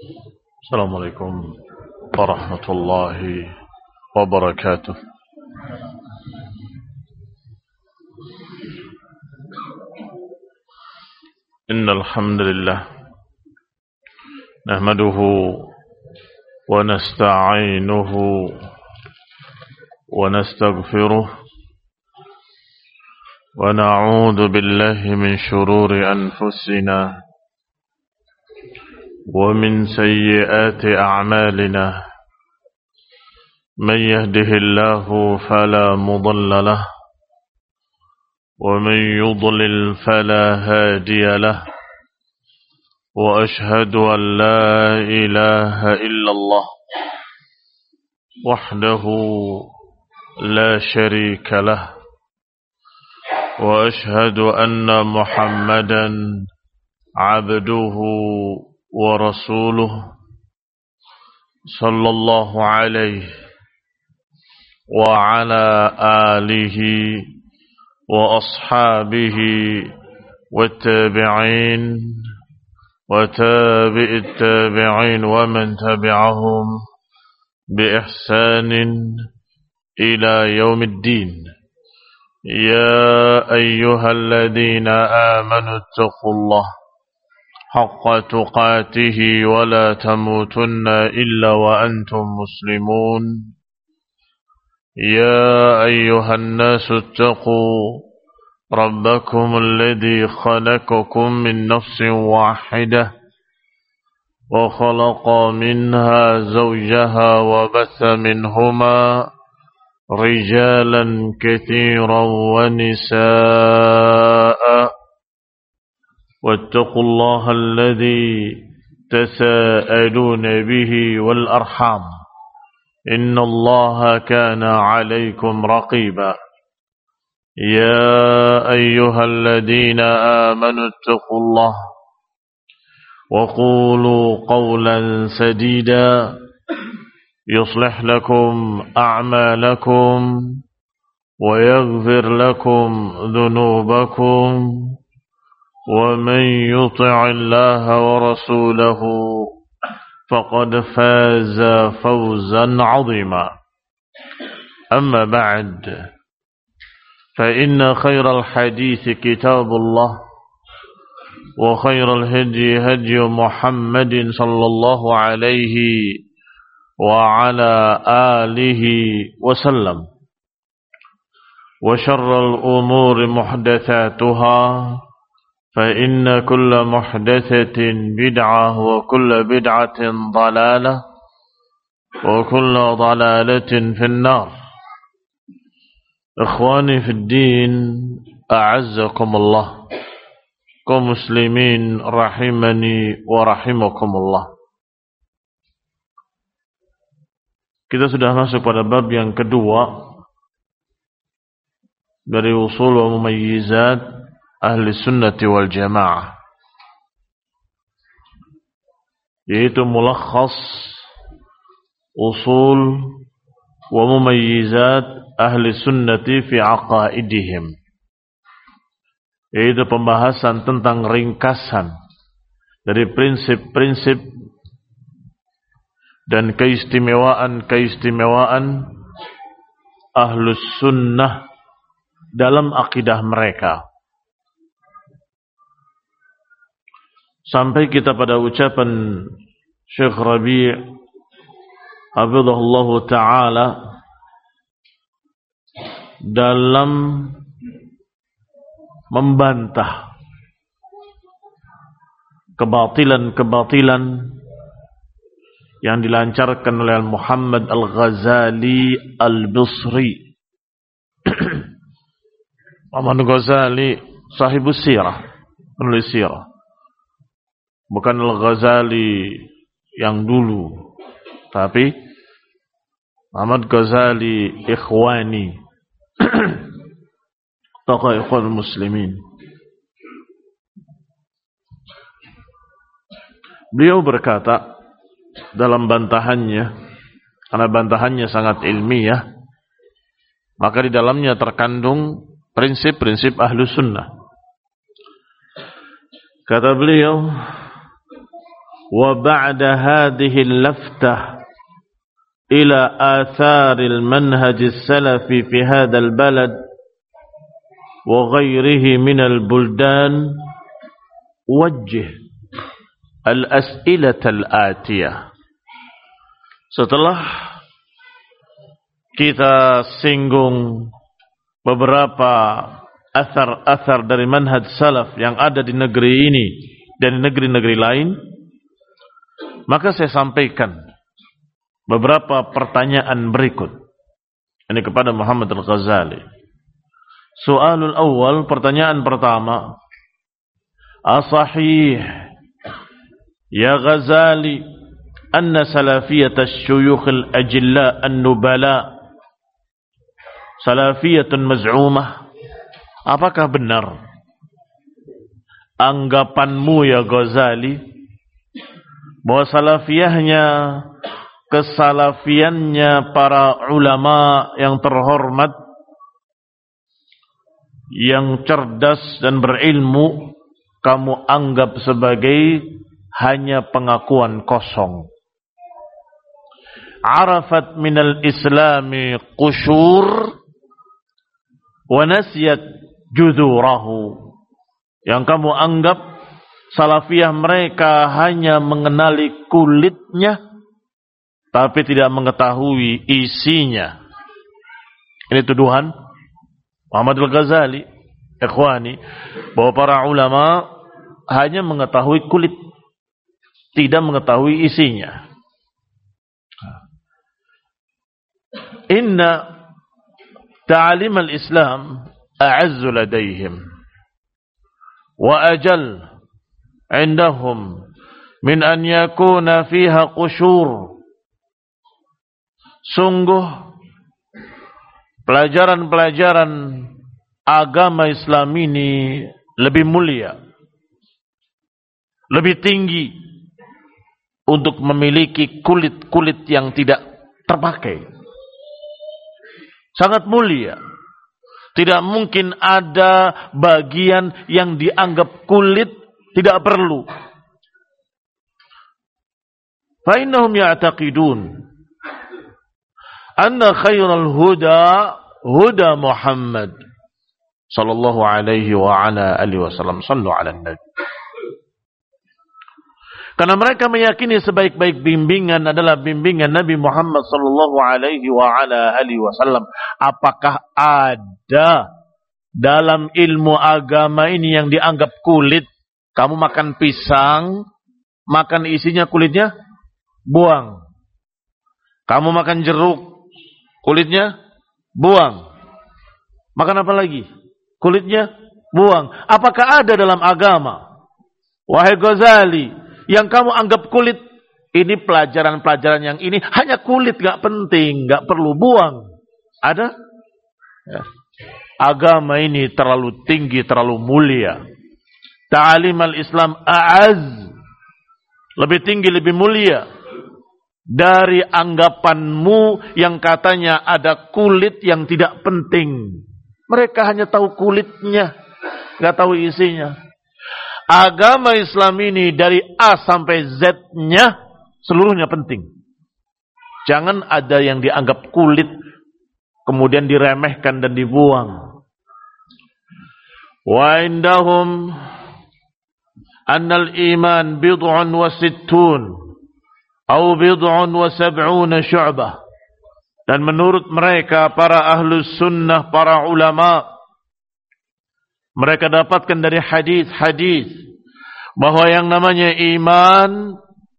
السلام عليكم ورحمة الله وبركاته. إن الحمد لله نحمده ونستعينه ونستغفره ونعوذ بالله من شرور أنفسنا ومن سيئات أعمالنا. من يهده الله فلا مضل له ومن يضلل فلا هادي له. وأشهد أن لا إله إلا الله وحده لا شريك له. وأشهد أن محمدا عبده ورسوله صلى الله عليه وعلى آله وأصحابه والتابعين وتابع التابعين ومن تبعهم بإحسان إلى يوم الدين. يا أيها الذين آمنوا اتقوا الله حق تقاته ولا تموتن إلا وأنتم مسلمون. يا أيها الناس اتقوا ربكم الذي خلقكم من نفس واحدة وخلق منها زوجها وبث منهما رجالا كثيرا ونساء. واتقوا الله الذي تساءلون به والأرحام إن الله كان عليكم رقيبا. يا أيها الذين آمنوا اتقوا الله وقولوا قولا سديدا يصلح لكم أعمالكم ويغفر لكم ذنوبكم. ومن يطع الله ورسوله فقد فاز فوزا عظيما. أما بعد فإن خير الحديث كتاب الله وخير الهدي هدي محمد صلى الله عليه وعلى آله وسلم. وشر الأمور محدثاتها فإن كل محدثة بدعة وكل بدعة ضلالة وكل ضلالة في النار. إخواني في الدين أعزكم الله. kaum muslimin rahimani wa rahimakumullah. Kita sudah masuk pada bab yang kedua dari usul wa mumayyizat ahli sunnati wal jamaah, yaitu mulakhas usul wa mumayyizat ahli sunnati fi aqaidihim, yaitu pembahasan tentang ringkasan dari prinsip-prinsip dan keistimewaan-keistimewaan ahlus sunnah dalam akidah mereka. Sampai kita pada ucapan Syekh Rabi' hafizahullahu ta'ala dalam membantah kebatilan-kebatilan yang dilancarkan oleh Muhammad Al-Ghazali Al-Bisri. Muhammad Al-Ghazali sahibus sirah, penulis sirah. Bukan Al-Ghazali yang dulu, tapi Muhammad Ghazali Ikhwani, tokoh ikhwan muslimin. Beliau berkata dalam bantahannya, karena bantahannya sangat ilmiah, maka di dalamnya terkandung prinsip-prinsip ahlu sunnah. Kata beliau, وبعد هذه اللفتة إلى آثار المنهج السلفي في هذا البلد وغيره من البلدان وجه الأسئلة الآتية. Setelah kita singgung beberapa athar-athar dari manhaj salaf yang ada di negeri ini dan di negeri-negeri lain, maka saya sampaikan beberapa pertanyaan berikut ini kepada Muhammad Al-Ghazali. Soalul awal, pertanyaan pertama, asahih ya Ghazali anna salafiyat asy-syuyukh al-ajilla an-nubala salafiyatun maz'umah? Apakah benar anggapanmu ya Ghazali bahwa salafiyahnya, kesalafiannya para ulama yang terhormat, yang cerdas dan berilmu, kamu anggap sebagai hanya pengakuan kosong? Arafat minal islami qushur wa nasiyat judurahu. Yang kamu anggap salafiyah mereka hanya mengenali kulitnya tapi tidak mengetahui isinya. Ini tuduhan Muhammad Al-Ghazali, ikhwani, bahwa para ulama hanya mengetahui kulit, tidak mengetahui isinya. Inna ta'alim al-Islam a'azzu ladayhim wa ajal indahum min an yakuna fiha qushur. Sungguh pelajaran-pelajaran agama Islam ini lebih mulia, lebih tinggi untuk memiliki kulit-kulit yang tidak terpakai. Sangat mulia. Tidak mungkin ada bagian yang dianggap kulit tidak perlu. Fa innahum ya'taqidun anna khairal huda huda Muhammad sallallahu alaihi wa ala alihi wasallam. Sallu ala nabi. Karena mereka meyakini sebaik-baik bimbingan adalah bimbingan Nabi Muhammad sallallahu alaihi wa ala alihi wasallam. Apakah ada dalam ilmu agama ini yang dianggap kulit? Kamu makan pisang, makan isinya kulitnya, buang. Kamu makan jeruk, kulitnya buang. Makan apa lagi? Kulitnya buang. Apakah ada dalam agama? Wahai Ghazali, yang kamu anggap kulit, ini pelajaran-pelajaran yang ini hanya kulit, gak penting, gak perlu, buang. Ada? Ya. Agama ini terlalu tinggi, terlalu mulia. Ta'alim al-Islam a'az, lebih tinggi, lebih mulia dari anggapanmu yang katanya ada kulit yang tidak penting. Mereka hanya tahu kulitnya, gak tahu isinya. Agama Islam ini dari A sampai Z-nya seluruhnya penting. Jangan ada yang dianggap kulit kemudian diremehkan dan dibuang. Wa indahum annal iman bid'un wa sittun atau bid'un wa sab'una syu'bah. Dan menurut mereka para ahlus sunnah, para ulama, mereka dapatkan dari hadis-hadis bahwa yang namanya iman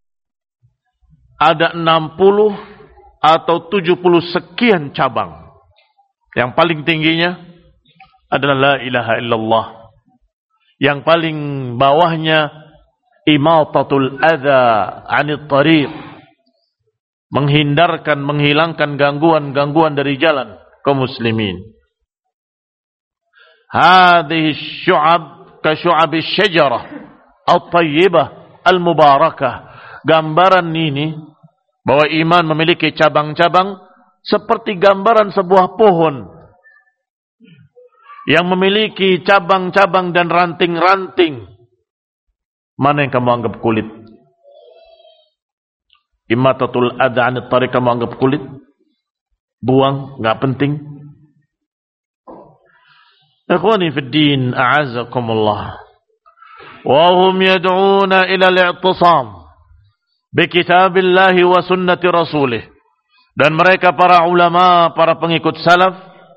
ada 60 atau 70 sekian cabang. Yang paling tingginya adalah la ilaha illallah. Yang paling bawahnya imatatul adza 'anit thariq. Menghindarkan, menghilangkan gangguan-gangguan dari jalan kaum muslimin. Hadhihi syu'ab ka syu'ab asy-syajarah at-thayyibah al-mubarakah. Gambaran ini bahwa iman memiliki cabang-cabang seperti gambaran sebuah pohon yang memiliki cabang-cabang dan ranting-ranting. Mana yang kamu anggap kulit? Imatatul adha 'anit thariq kamu anggap kulit, buang, enggak penting. Ikhwani fid din, a'azzakumullah. Wa hum yad'una ila al-i'tisam bi kitabillahi wa sunnati rasulih. Dan mereka para ulama, para pengikut salaf,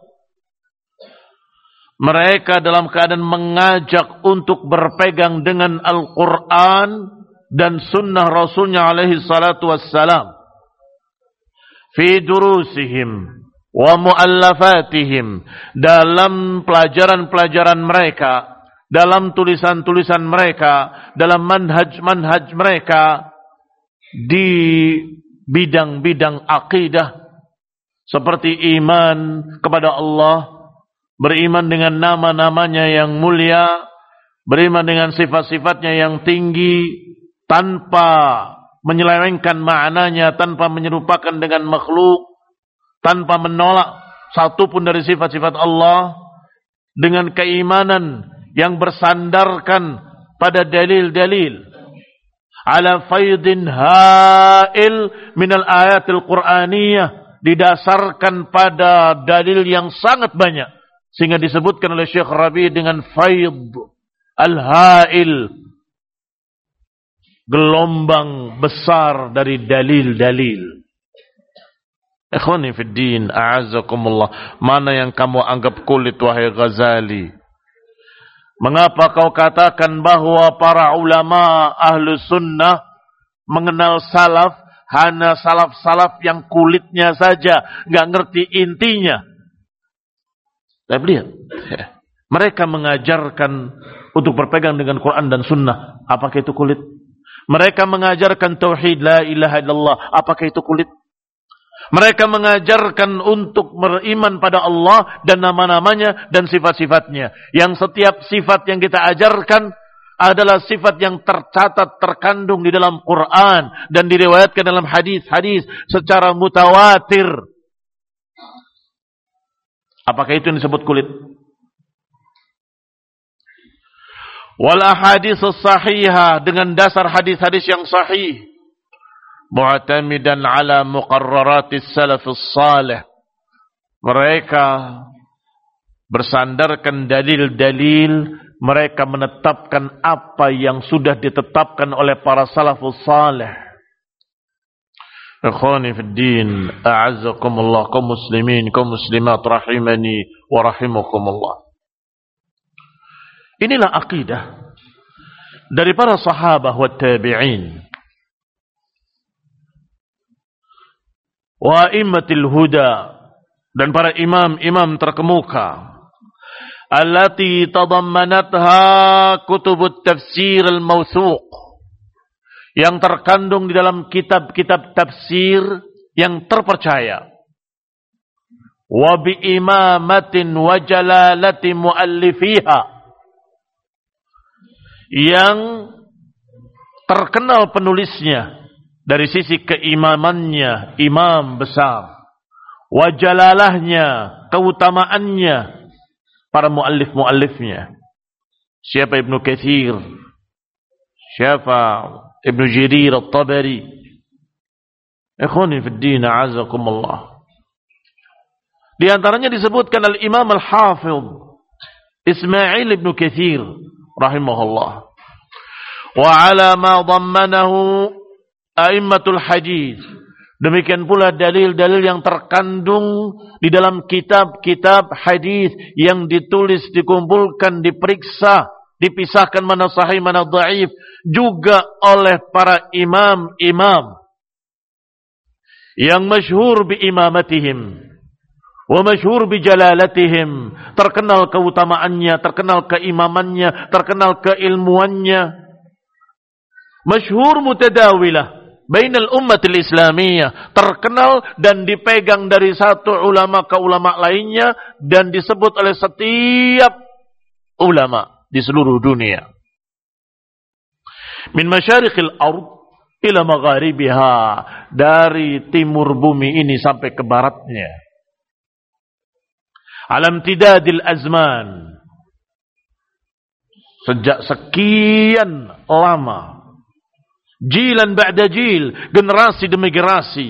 mereka dalam keadaan mengajak untuk berpegang dengan Al-Quran dan sunnah Rasulnya alaihi salatu wassalam. Fi durusihim wa mu'allafatihim, dalam pelajaran-pelajaran mereka, dalam tulisan-tulisan mereka, dalam manhaj-manhaj mereka, di bidang-bidang akidah, seperti iman kepada Allah, beriman dengan nama-namanya yang mulia, beriman dengan sifat-sifatnya yang tinggi, tanpa menyelewengkan maknanya, tanpa menyerupakan dengan makhluk, tanpa menolak satu pun dari sifat-sifat Allah, dengan keimanan yang bersandarkan pada dalil-dalil, ala faidin ha'il minal ayatil Qur'aniyah, didasarkan pada dalil yang sangat banyak, sehingga disebutkan oleh Syekh Rabi dengan faid al-ha'il, gelombang besar dari dalil-dalil. Ikhwani fid din, a'azzakumullah. Mana yang kamu anggap kulit, wahai Ghazali? Mengapa kau katakan bahwa para ulama ahlu sunnah mengenal salaf hanya salaf-salaf yang kulitnya saja, nggak ngerti intinya? Tapi lihat, mereka mengajarkan untuk berpegang dengan Quran dan sunnah. Apakah itu kulit? Mereka mengajarkan tauhid la ilaha illallah. Apakah itu kulit? Mereka mengajarkan untuk beriman pada Allah dan nama-namanya dan sifat-sifatnya. Yang setiap sifat yang kita ajarkan adalah sifat yang tercatat, terkandung di dalam Quran dan diriwayatkan dalam hadis-hadis secara mutawatir. Apakah itu yang disebut kulit? Wal ahadits sahihah, dengan dasar hadis-hadis yang sahih, mu'tamidan ala muqarraratis salafus salih. Mereka bersandarkan dalil-dalil, mereka menetapkan apa yang sudah ditetapkan oleh para salafus salih. Ikhwani fid din, a'azzakumullah, kaum muslimin, kaum muslimat, rahimani wa rahimakumullah. Inilah akidah dari para sahabah wa tabi'in wa immatil huda, dan para imam-imam terkemuka, allati tadammanatha kutubut tafsir al-mawthuq, yang terkandung di dalam kitab-kitab tafsir yang terpercaya, wa bi imamatin wa jalalati muallifiha, yang terkenal penulisnya dari sisi keimamannya, imam besar, wa jalalahnya, keutamaannya, para muallif-muallifnya. Siapa Ibnu Katsir? Siapa Ibnu Jarir At-Tabari? Ikhwani fid din, a'azakumullah. Di antaranya disebutkan Al-Imam Al-Hafidh Ismail Ibnu Katsir rahimahullah. Wa ala ma dhammanahu a'immatul hadis. Demikian pula dalil-dalil yang terkandung di dalam kitab-kitab hadis yang ditulis, dikumpulkan, diperiksa, dipisahkan mana sahih mana dhaif juga oleh para imam-imam yang masyhur bi imamatihim wa masyhur bi jalalatihim, terkenal keutamaannya, terkenal keimamannya, terkenal keilmuannya, masyhur mutadawilah bainal ummatil islamiyah, terkenal dan dipegang dari satu ulama ke ulama lainnya dan disebut oleh setiap ulama di seluruh dunia. Min masyariqil ard ila magharibiha, dari timur bumi ini sampai ke baratnya. Alam tidadil azman, sejak sekian lama, Jilan ba'da jil, generasi demi generasi.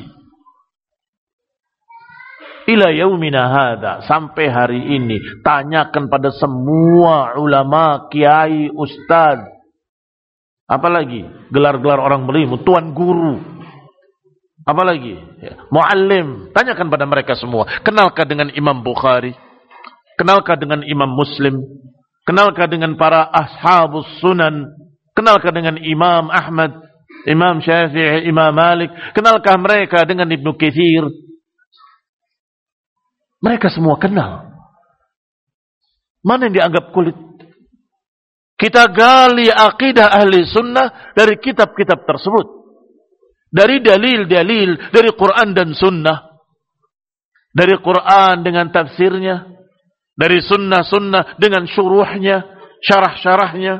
Ila yaumina hadza, sampai hari ini. Tanyakan pada semua ulama, kiai, ustaz. Apalagi gelar-gelar orang berimu, tuan guru. Apalagi muallim. Tanyakan pada mereka semua. Kenalkah dengan Imam Bukhari? Kenalkah dengan Imam Muslim? Kenalkah dengan para ashabus sunan? Kenalkah dengan Imam Ahmad, Imam Syafi'i, Imam Malik? Kenalkah mereka dengan Ibnu Katsir? Mereka semua kenal. Mana yang dianggap kulit? Kita gali akidah ahli sunnah dari kitab-kitab tersebut. Dari dalil-dalil, dari Quran dan sunnah. Dari Quran dengan tafsirnya. Dari sunnah-sunnah dengan syuruhnya, syarah-syarahnya.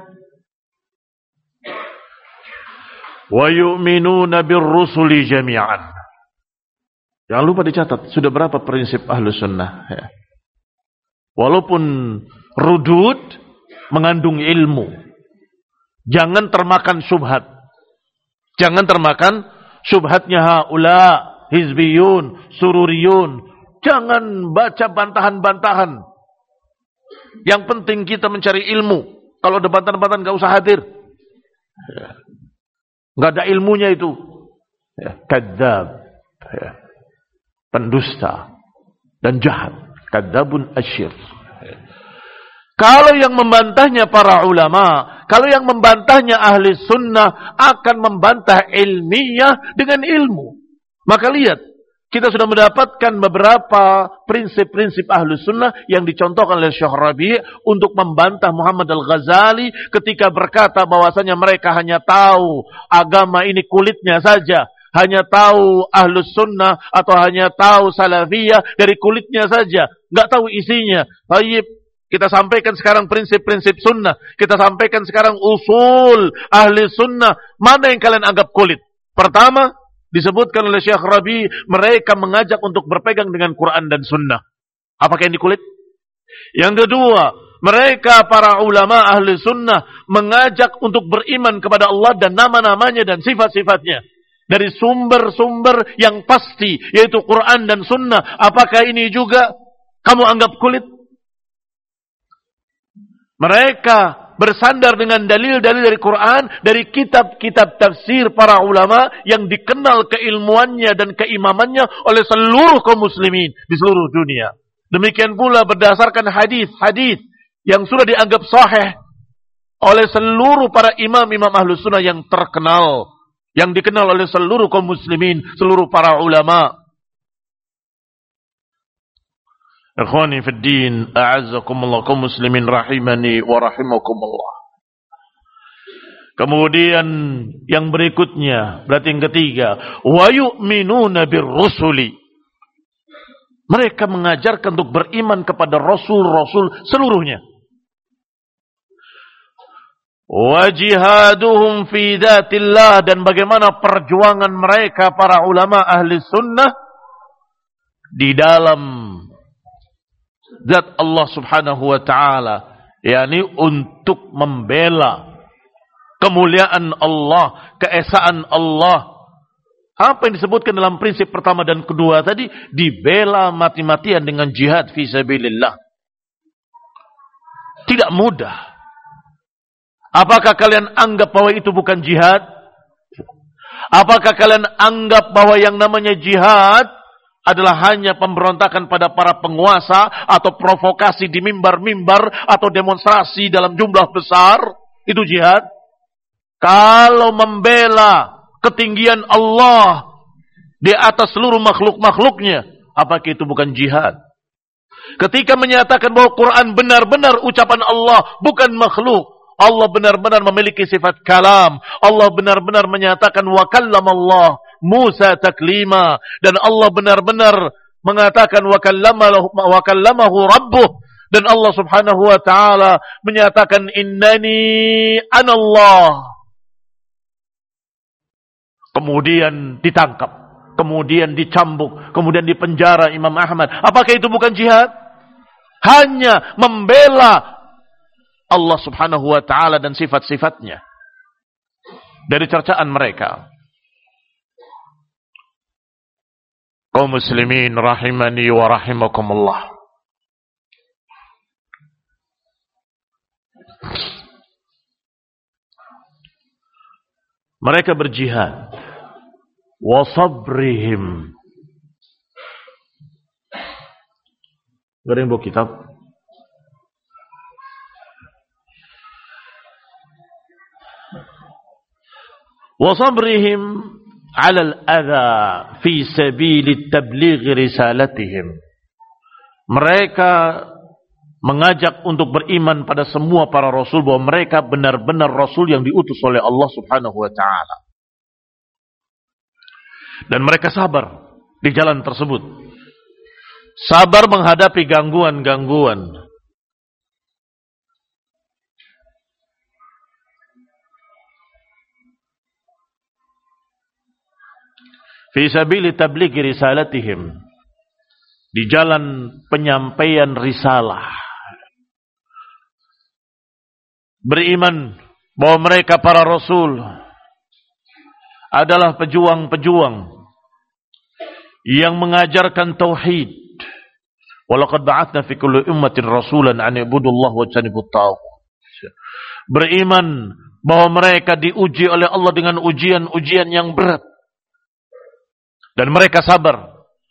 Wa yu'minuna birrusuli jami'an. Jangan lupa dicatat, sudah berapa prinsip ahlu sunnah. Ya. Walaupun rudud mengandung ilmu. Jangan termakan syubhat. Jangan termakan syubhatnya haula, hizbiyun, sururiyun. Jangan baca bantahan-bantahan. Yang penting kita mencari ilmu. Kalau ada bantahan-bantahan gak usah hadir. Ya. Gak ada ilmunya itu. Ya. Kadzab. Ya. Pendusta dan jahat. Kadzabun asyir. Kalau yang membantahnya para ulama, kalau yang membantahnya ahli sunnah, akan membantah ilmiah dengan ilmu. Maka lihat, kita sudah mendapatkan beberapa prinsip-prinsip ahli sunnah yang dicontohkan oleh Syekh Rabi' untuk membantah Muhammad Al-Ghazali ketika berkata bahwasanya mereka hanya tahu agama ini kulitnya saja. Hanya tahu ahlus sunnah atau hanya tahu salafiyah dari kulitnya saja. Nggak tahu isinya. Baik, kita sampaikan sekarang prinsip-prinsip sunnah. Kita sampaikan sekarang usul ahli sunnah. Mana yang kalian anggap kulit? Pertama, disebutkan oleh Syekh Rabi, mereka mengajak untuk berpegang dengan Quran dan sunnah. Apakah ini kulit? Yang kedua, mereka para ulama ahli sunnah mengajak untuk beriman kepada Allah dan nama-namanya dan sifat-sifatnya. Dari sumber-sumber yang pasti, yaitu Quran dan Sunnah. Apakah ini juga kamu anggap kulit? Mereka bersandar dengan dalil-dalil dari Quran, dari kitab-kitab tafsir para ulama yang dikenal keilmuannya dan keimamannya oleh seluruh kaum muslimin di seluruh dunia. Demikian pula berdasarkan hadis-hadis yang sudah dianggap sahih oleh seluruh para imam-imam ahlus sunnah yang terkenal. Yang dikenal oleh seluruh kaum muslimin, seluruh para ulama. Ikhwani fid din, a'azzakumullah kaum muslimin rahimani wa rahimakumullah. Kemudian yang berikutnya, berarti yang ketiga, wa yu'minuna birrusuli. Mereka mengajarkan untuk beriman kepada rasul-rasul seluruhnya. Wa jihaduhum fi dzatillah, dan bagaimana perjuangan mereka para ulama ahli sunnah di dalam zat Allah subhanahu wa ta'ala, yakni untuk membela kemuliaan Allah, keesaan Allah. Apa yang disebutkan dalam prinsip pertama dan kedua tadi, dibela mati-matian dengan jihad fi sabilillah. Tidak mudah. Apakah kalian anggap bahwa itu bukan jihad? Apakah kalian anggap bahwa yang namanya jihad adalah hanya pemberontakan pada para penguasa atau provokasi di mimbar-mimbar atau demonstrasi dalam jumlah besar? Itu jihad? Kalau membela ketinggian Allah di atas seluruh makhluk-makhluknya, apakah itu bukan jihad? Ketika menyatakan bahwa Quran benar-benar ucapan Allah, bukan makhluk. Allah benar-benar memiliki sifat kalam. Allah benar-benar menyatakan wa kallamallah Musa taklima. Dan Allah benar-benar mengatakan wa kallamahu rabbuh. Dan Allah subhanahu wa ta'ala menyatakan innani anallah. Kemudian ditangkap. Kemudian dicambuk. Kemudian dipenjara Imam Ahmad. Apakah itu bukan jihad? Hanya membela Allah subhanahu wa ta'ala dan sifat-sifatnya. dari cercaan mereka. Kaum muslimin rahimani wa rahimakumullah. Mereka berjihad. Wa sabrihim. Gak ada yang bawa kitab? Wa sabrihim ala al-adha fi sabili tabligh risalatihim. Mereka mengajak untuk beriman pada semua para rasul, bahwa mereka benar-benar rasul yang diutus oleh Allah Subhanahu wa taala. Dan mereka sabar di jalan tersebut. Sabar menghadapi gangguan-gangguan. Fi sabili tabligh risalatihim. Di jalan penyampaian risalah. Beriman bahwa mereka para rasul adalah pejuang-pejuang yang mengajarkan tauhid. Walaqad ba'atsna fi kulli ummatin rasulan an ibudullaha wajtanibut taghut. Beriman bahwa mereka diuji oleh Allah dengan ujian-ujian yang berat. Dan mereka sabar.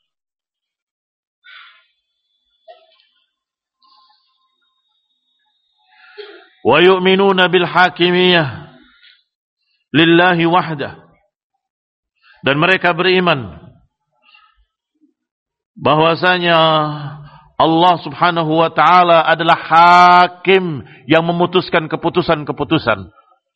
Wa yu'minuna bil hakimiyah lillahi wahdah. Dan mereka beriman bahwasanya Allah Subhanahu wa taala adalah hakim yang memutuskan keputusan-keputusan.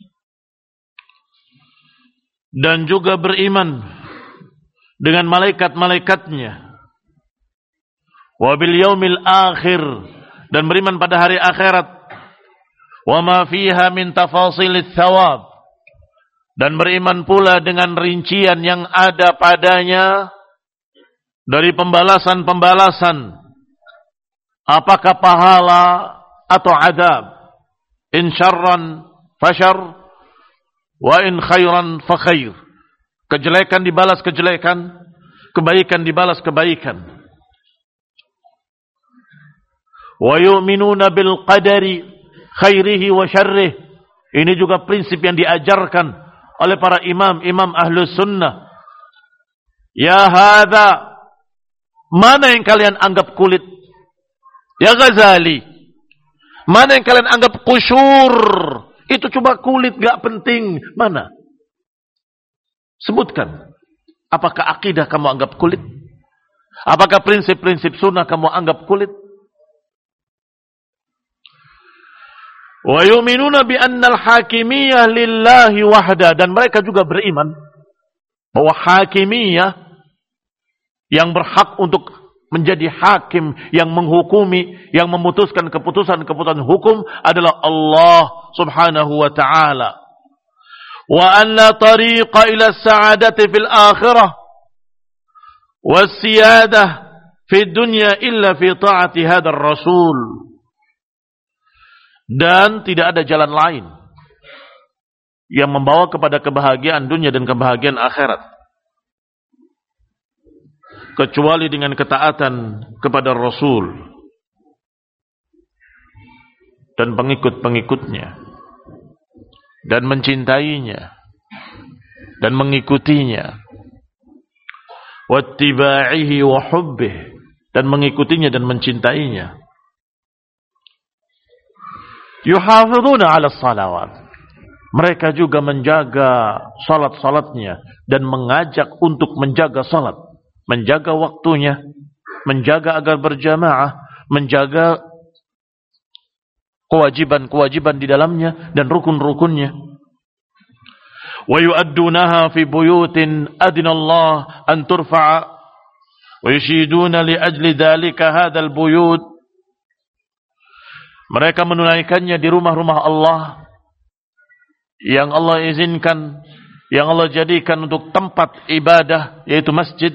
Dan juga beriman dengan malaikat-malaikatnya. Wa bil yaumil akhir, dan beriman pada hari akhirat. Wa ma fiha min tafasilit thawab, dan beriman pula dengan rincian yang ada padanya dari pembalasan-pembalasan, apakah pahala atau adab. In syarran fasyar, wa in khairan fa khair. Kejelekan dibalas kejelekan, kebaikan dibalas kebaikan. Wa yu'minuna bil qadari khairihi wa syarrih. Ini juga prinsip yang diajarkan oleh para imam ahlus sunnah. Ya hadza, mana yang kalian anggap kulit? Ya Ghazali, mana yang kalian anggap kusyur? Itu cuma kulit, gak penting. Mana? Sebutkan. Apakah akidah kamu anggap kulit? Apakah prinsip-prinsip sunnah kamu anggap kulit? Wa yu'minuna bi annal hakimiyah lillahi wahda, dan mereka juga beriman bahwa hakimiyah yang berhak untuk menjadi hakim, yang menghukumi, yang memutuskan keputusan-keputusan hukum adalah Allah Subhanahu wa taala. Wa an la tariqa ila as-sa'adati fil akhirah was-siyadah fi dunya illa fi ta'ati hadzal rasul. Dan tidak ada jalan lain yang membawa kepada kebahagiaan dunia dan kebahagiaan akhirat kecuali dengan ketaatan kepada Rasul dan pengikut-pengikutnya, dan mencintainya dan mengikutinya, wattiba'ihi wa hubbih, dan mengikutinya dan mencintainya. Yuhafidhuna 'ala salawat, mereka juga menjaga salat-salatnya dan mengajak untuk menjaga salat, menjaga waktunya, menjaga agar berjamaah, menjaga kewajiban-kewajiban di dalamnya dan rukun-rukunnya. Wa yu'addunaha fi buyutin adina Allah an turfa'a wa yushiduna li ajli dhalika hadzal buyut. Mereka menunaikannya di rumah-rumah Allah yang Allah izinkan, yang Allah jadikan untuk tempat ibadah, yaitu masjid.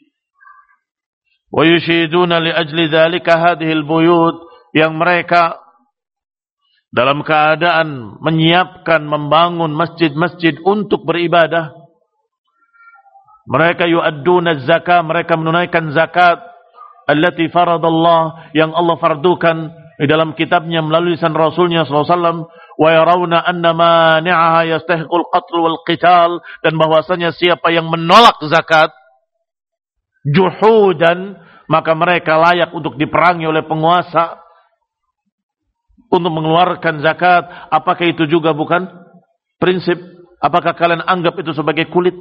Wa yushiduna li ajli dhalika hadhil buyut, yang mereka dalam keadaan menyiapkan, membangun masjid-masjid untuk beribadah. Mereka yu'adduna zakat, mereka menunaikan zakat allati faradallah, yang Allah fardukan di dalam kitabnya melalui lisan Rasulnya SAW. Wa yarawna anna mani'aha yastahiqul qatl wal qital, dan bahwasanya siapa yang menolak zakat juhudan, maka mereka layak untuk diperangi oleh penguasa untuk mengeluarkan zakat. Apakah itu juga bukan prinsip? Apakah kalian anggap itu sebagai kulit?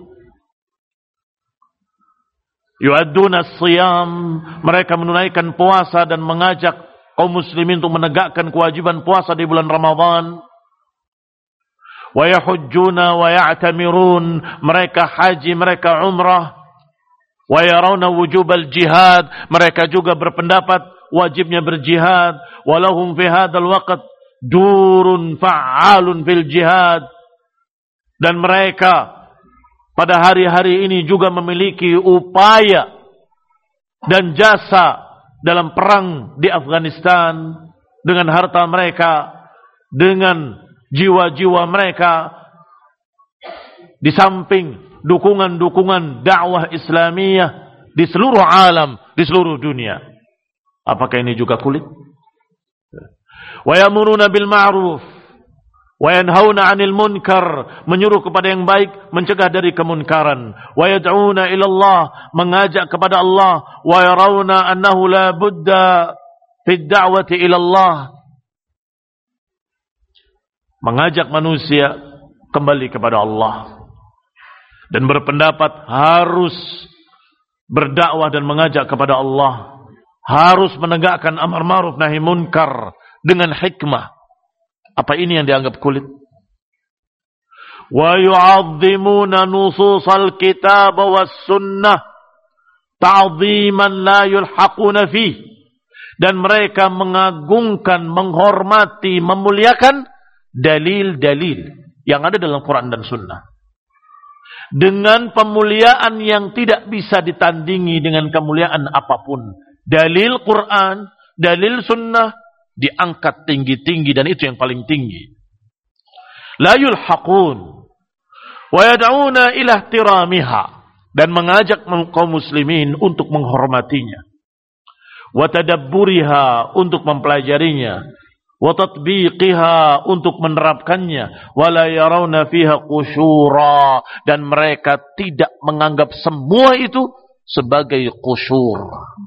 Yu'adduna siyam, mereka menunaikan puasa dan mengajak kaum muslimin untuk menegakkan kewajiban puasa di bulan Ramadan. Wa yahujjuna wa ya'tamirun, mereka haji, mereka umrah. Wa yarawna wujubal jihad, mereka juga berpendapat wajibnya berjihad. Walahum fi hadzal waqt durun fa'alun fil jihad, dan mereka pada hari-hari ini juga memiliki upaya dan jasa dalam perang di Afghanistan dengan harta mereka, dengan jiwa-jiwa mereka, di samping dukungan-dukungan dakwah Islamiyah di seluruh alam, di seluruh dunia. Apakah ini juga kulit? Wa ya'muruna bil ma'ruf wa yanhauna 'anil munkar, menyuruh kepada yang baik, mencegah dari kemunkaran. Wa yad'una ila Allah, mengajak kepada Allah. Wa yarawna annahu la budda fi ad-da'wati ila Allah, mengajak manusia kembali kepada Allah, dan berpendapat harus berdakwah dan mengajak kepada Allah, harus menegakkan amar ma'ruf nahi munkar dengan hikmah. Apa ini yang dianggap kulit? Wa yu'azzimuna nususal kitab was sunnah ta'ziman la yulhaquna fih, dan mereka mengagungkan, menghormati, memuliakan dalil-dalil yang ada dalam Quran dan Sunnah dengan pemuliaan yang tidak bisa ditandingi dengan kemuliaan apapun. Dalil Quran, dalil Sunnah diangkat tinggi-tinggi, dan itu yang paling tinggi. La yulhaqun wa yad'una ila ihtiramiha, dan mengajak kaum muslimin untuk menghormatinya. Wa tadabburiha, untuk mempelajarinya. Wa tatbiqiha, untuk menerapkannya. Wa la yarawna fiha qusyura, dan mereka tidak menganggap semua itu sebagai qusyur.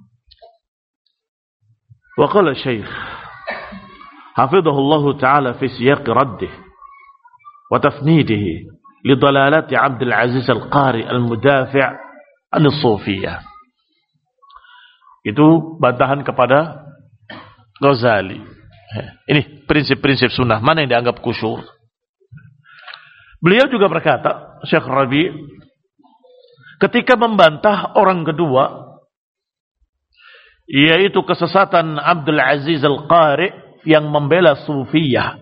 Wa qala Syekh hafidhahullahu ta'ala fi siyaq raddih wa tafnidihi li dalalati Abdul Aziz Al-Qari Al-Mudafi' an as-Sufiyah. Itu bantahan kepada Ghazali. Ini prinsip-prinsip sunnah, mana yang dianggap kusyur. Beliau juga berkata, Syekh Rabi, ketika membantah orang kedua, yaitu kesesatan Abdul Aziz Al-Qari yang membela Sufiyah,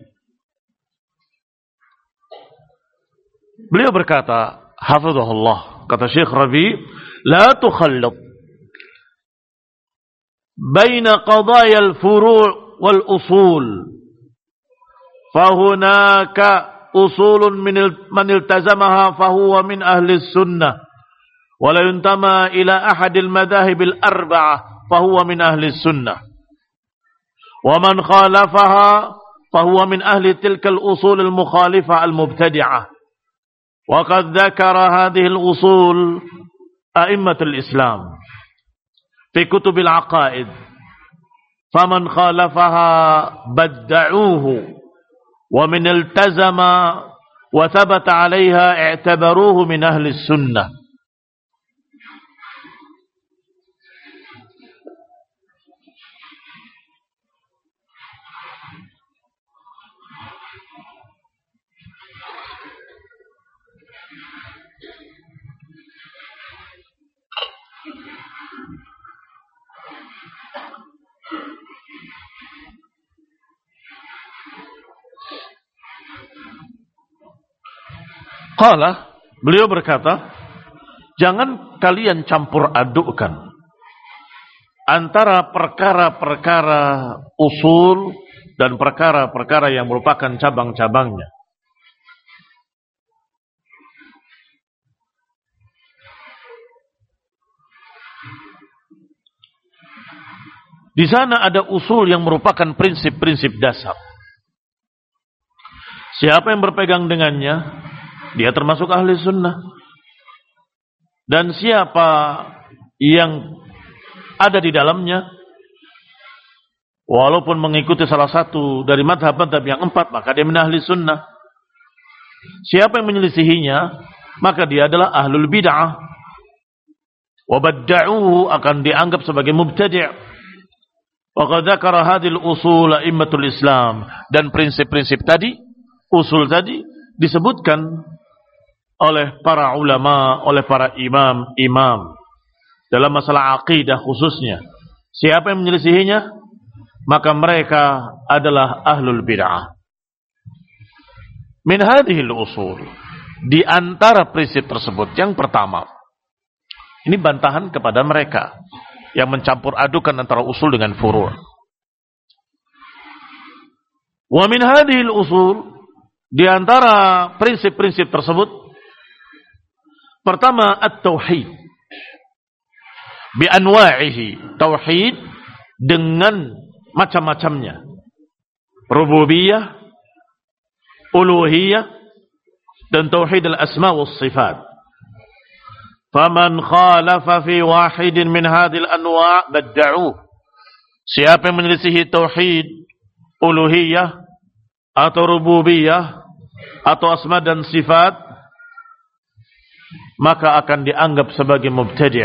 beliau berkata, hafizahullah, kata Syekh Rabi, la tukhallit baina qadaya al-furu' wal usul, fahunaka usulun man iltazamaha fahuwa min ahli sunnah, wa la yuntama ila ahadil madhahibil arba'ah fahuwa min ahli sunnah, wa man khalafaha fahuwa min ahli tilkal usul al-mukhalifah al-mubtadi'ah. Wa qad dzakara hadhihi al-usul a'immatul Islam fi kutubil aqaid, faman khalafaha badda'uhu, wa min iltazama wa thabata 'alayha i'tabaruhu min ahli sunnah. Qala, beliau berkata, jangan kalian campur adukkan antara perkara-perkara usul dan perkara-perkara yang merupakan cabang-cabangnya. Di sana ada usul yang merupakan prinsip-prinsip dasar. Siapa yang berpegang dengannya, dia termasuk ahli sunnah. Dan siapa yang ada di dalamnya, walaupun mengikuti salah satu dari madhab-madhab yang 4, maka dia min ahli sunnah. Siapa yang menyelisihinya, maka dia adalah ahlul bid'ah. Wabadda'uhu, akan dianggap sebagai mubtadi'. Wa qad dzakara hadhil usul a'immatul Islam, dan prinsip-prinsip tadi, usul tadi disebutkan oleh para ulama, oleh para imam-imam dalam masalah akidah khususnya. Siapa yang menyelisihinya, maka mereka adalah ahlul bid'ah. Min hadhil usul, di antara prinsip tersebut, yang pertama, ini bantahan kepada mereka yang mencampur adukan antara usul dengan furu'. Wa min hadhil usul, di antara prinsip-prinsip tersebut, pertama at-tauhid bi anwa'ihi, tauhid dengan macam-macamnya. Rububiyah, uluhiyah, dan tauhid al-asma was sifat. Faman khalafa fi wahidin min hadhil anwa' badda'uh. Siapa yang menyelisihi tauhid uluhiyah atau rububiyah atau asma dan sifat, maka akan dianggap sebagai mubtadi'.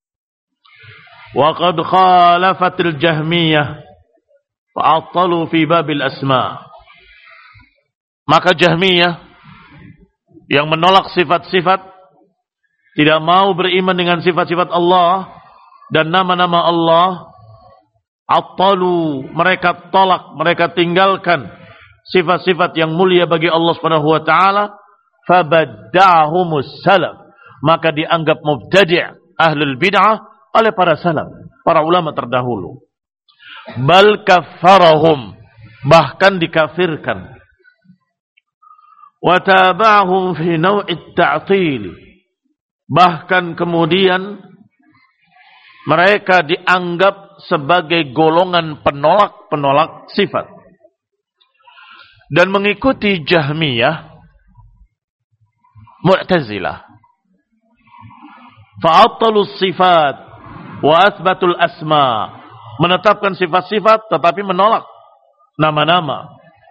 Wa qad khalafatil jahmiyah fa'attalu fi babil asma. Maka Jahmiyah yang menolak sifat-sifat, tidak mau beriman dengan sifat-sifat Allah dan nama-nama Allah, attalu, mereka tolak, mereka tinggalkan sifat-sifat yang mulia bagi Allah Subhanahu wa taala, fabadda'humus salaf, maka dianggap mubtadi' ahlul bid'ah oleh para salaf, para ulama terdahulu. Bal kaffarahum, bahkan dikafirkan. Wa taba'hum fi naw'it ta'til, bahkan kemudian mereka dianggap sebagai golongan penolak-penolak sifat. Dan mengikuti Jahmiyah, Mu'tazilah. Fa'attalus sifat wa athbatul asma, menetapkan sifat-sifat tetapi menolak nama-nama.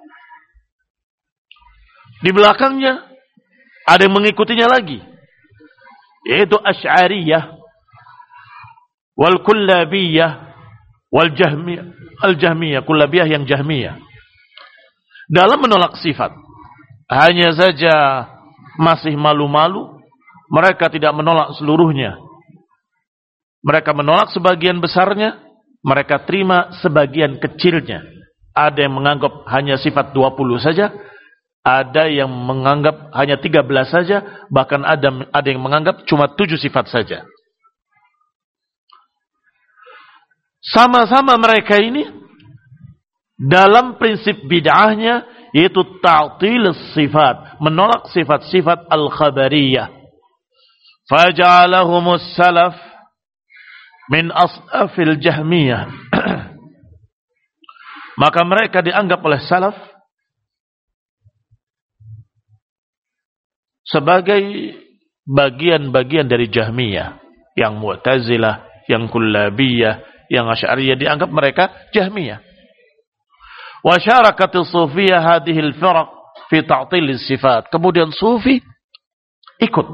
Di belakangnya ada yang mengikutinya lagi, yaitu Asy'ariyah wal Kullabiyah wal Jahmiyah, al-Jahmiyah, Kullabiyah yang Jahmiyah. Dalam menolak sifat, hanya saja masih malu-malu, mereka tidak menolak seluruhnya. Mereka menolak sebagian besarnya, mereka terima sebagian kecilnya. Ada yang menganggap hanya sifat 20 saja, ada yang menganggap hanya 13 saja, bahkan ada yang menganggap cuma 7 sifat saja. Sama-sama mereka ini dalam prinsip bid'ahnya, yaitu ta'til sifat, menolak sifat-sifat al-khabariyah. Faja'alahumus salaf min as'afil Jahmiyah. Maka mereka dianggap oleh salaf sebagai bagian-bagian dari Jahmiyah. Yang Mu'tazilah, yang Kullabiyah, yang Asy'ariyah, dianggap mereka Jahmiyah. Wa syarakatis Sufiyah hadhil firaq fi ta'til sifat. Kemudian Sufi ikut,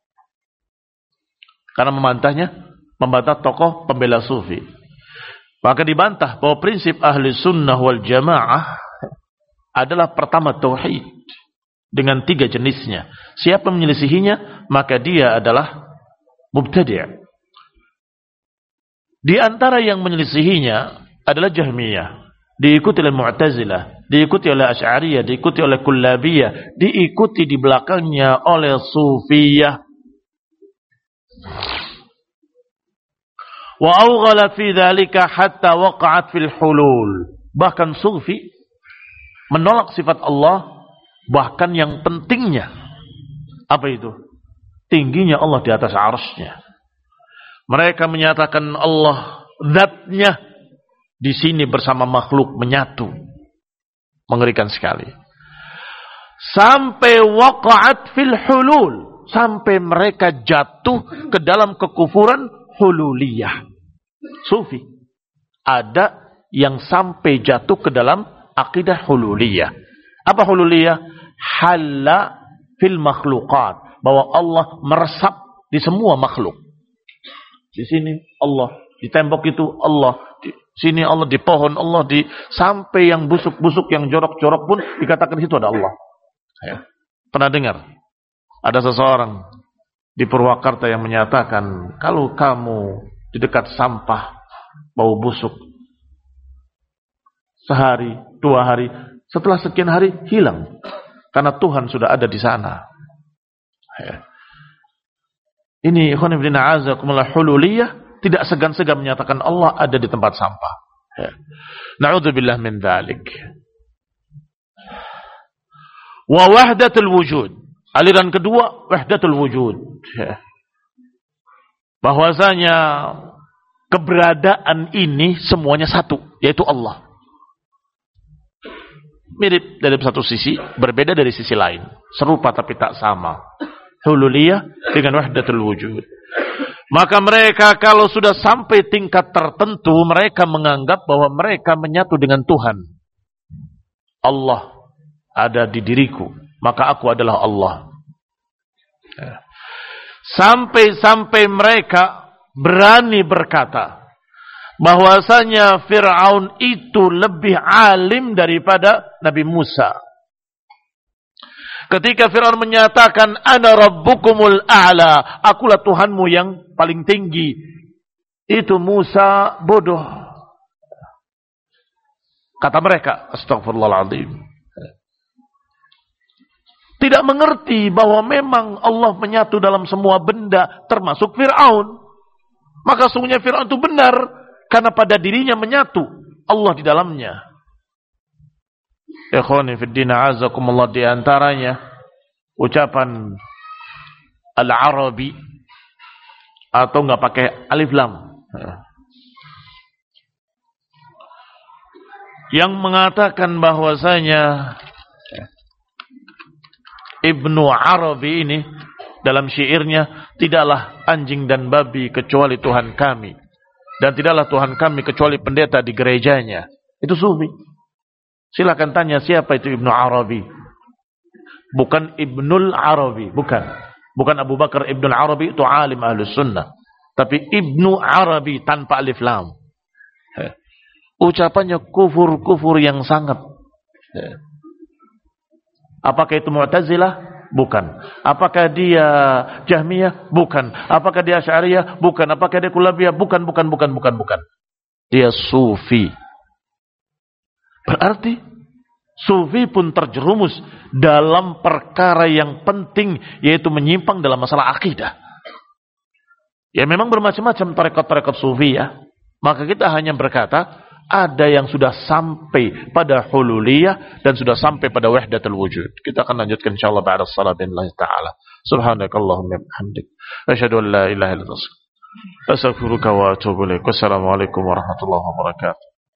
karena membantah tokoh pembela Sufi. Maka dibantah bahwa prinsip ahli sunnah wal jamaah adalah pertama tauhid dengan 3 jenisnya. Siapa menyelisihinya, maka dia adalah mubtadi'. Di antara yang menyelisihinya adalah Jahmiyah, diikuti oleh Mu'tazilah, diikuti oleh Asy'ariyah, diikuti oleh Kullabiyah, diikuti di belakangnya oleh Sufiyah. Wa awghala fi dzalika hatta waqa'at fil hulul. Bahkan Sufi menolak sifat Allah, bahkan yang pentingnya apa itu? Tingginya Allah di atas arsy-Nya. Mereka menyatakan Allah zatnya di sini bersama makhluk menyatu. Mengerikan sekali. Sampai waqa'at fil hulul, sampai mereka jatuh ke dalam kekufuran hululiyah. Sufi ada yang sampai jatuh ke dalam akidah hululiyah. Apa hululiyah? Halla fil makhluqat, bahwa Allah meresap di semua makhluk. Di sini Allah, di tembok itu Allah, di sini Allah, di pohon Allah, di sampai yang busuk-busuk, yang jorok-jorok pun dikatakan di situ ada Allah. Ya. Pernah dengar ada seseorang di Purwakarta yang menyatakan, kalau kamu di dekat sampah bau busuk sehari, 2 hari, setelah sekian hari hilang karena Tuhan sudah ada di sana. Ya. Ini ikhwan fillah a'azakumullah hululiyah, tidak segan-segan menyatakan Allah ada di tempat sampah. Ya. Na'udzubillah min dzalik. Wa wahdatul wujud. Aliran kedua, wahdatul wujud. Ya. Bahwasanya keberadaan ini semuanya satu, yaitu Allah. Mirip dari satu sisi, berbeda dari sisi lain. Serupa tapi tak sama. Hululiyah dengan wahdatul wujud. Maka mereka kalau sudah sampai tingkat tertentu, mereka menganggap bahwa mereka menyatu dengan Tuhan. Allah ada di diriku, maka aku adalah Allah. Sampai-sampai mereka berani berkata bahwasanya Fir'aun itu lebih alim daripada Nabi Musa. Ketika Fir'aun menyatakan ana rabbukumul a'la, akulah Tuhanmu yang paling tinggi, itu Musa bodoh. Kata mereka, astagfirullahaladzim, tidak mengerti bahwa memang Allah menyatu dalam semua benda, termasuk Fir'aun. Maka sungguhnya Fir'aun itu benar, karena pada dirinya menyatu Allah di dalamnya. Ikhwani fiddin a'azakumullah, di antaranya ucapan Al-Arabi, atau enggak pakai alif lam, yang mengatakan bahwasanya Ibnu Arabi ini dalam syairnya, tidaklah anjing dan babi kecuali Tuhan kami, dan tidaklah Tuhan kami kecuali pendeta di gerejanya. Itu sufi. Silakan tanya siapa itu Ibnu Arabi. Bukan Ibnul Arabi, bukan Abu Bakar Ibnul Arabi, itu alim Ahlus Sunnah. Tapi Ibnu Arabi tanpa alif lam. Ucapannya kufur-kufur yang sangat. Apakah itu Mu'tazilah? Bukan. Apakah dia Jahmiyah? Bukan. Apakah dia Asy'ariyah? Bukan. Apakah dia Kulabiyah? Bukan. Dia sufi. Berarti sufi pun terjerumus dalam perkara yang penting, yaitu menyimpang dalam masalah akidah. Ya memang bermacam-macam tarekat-tarekat sufi ya. Maka kita hanya berkata, ada yang sudah sampai pada hululiyah dan sudah sampai pada wahdatul wujud. Kita akan lanjutkan insyaallah ba'da shalah billahi ta'ala. Subhanakallahumma bihamdik, asyhadu an la ilaha illa anta, astaghfiruka wa atubu ilaik. Wassalamualaikum warahmatullahi wabarakatuh.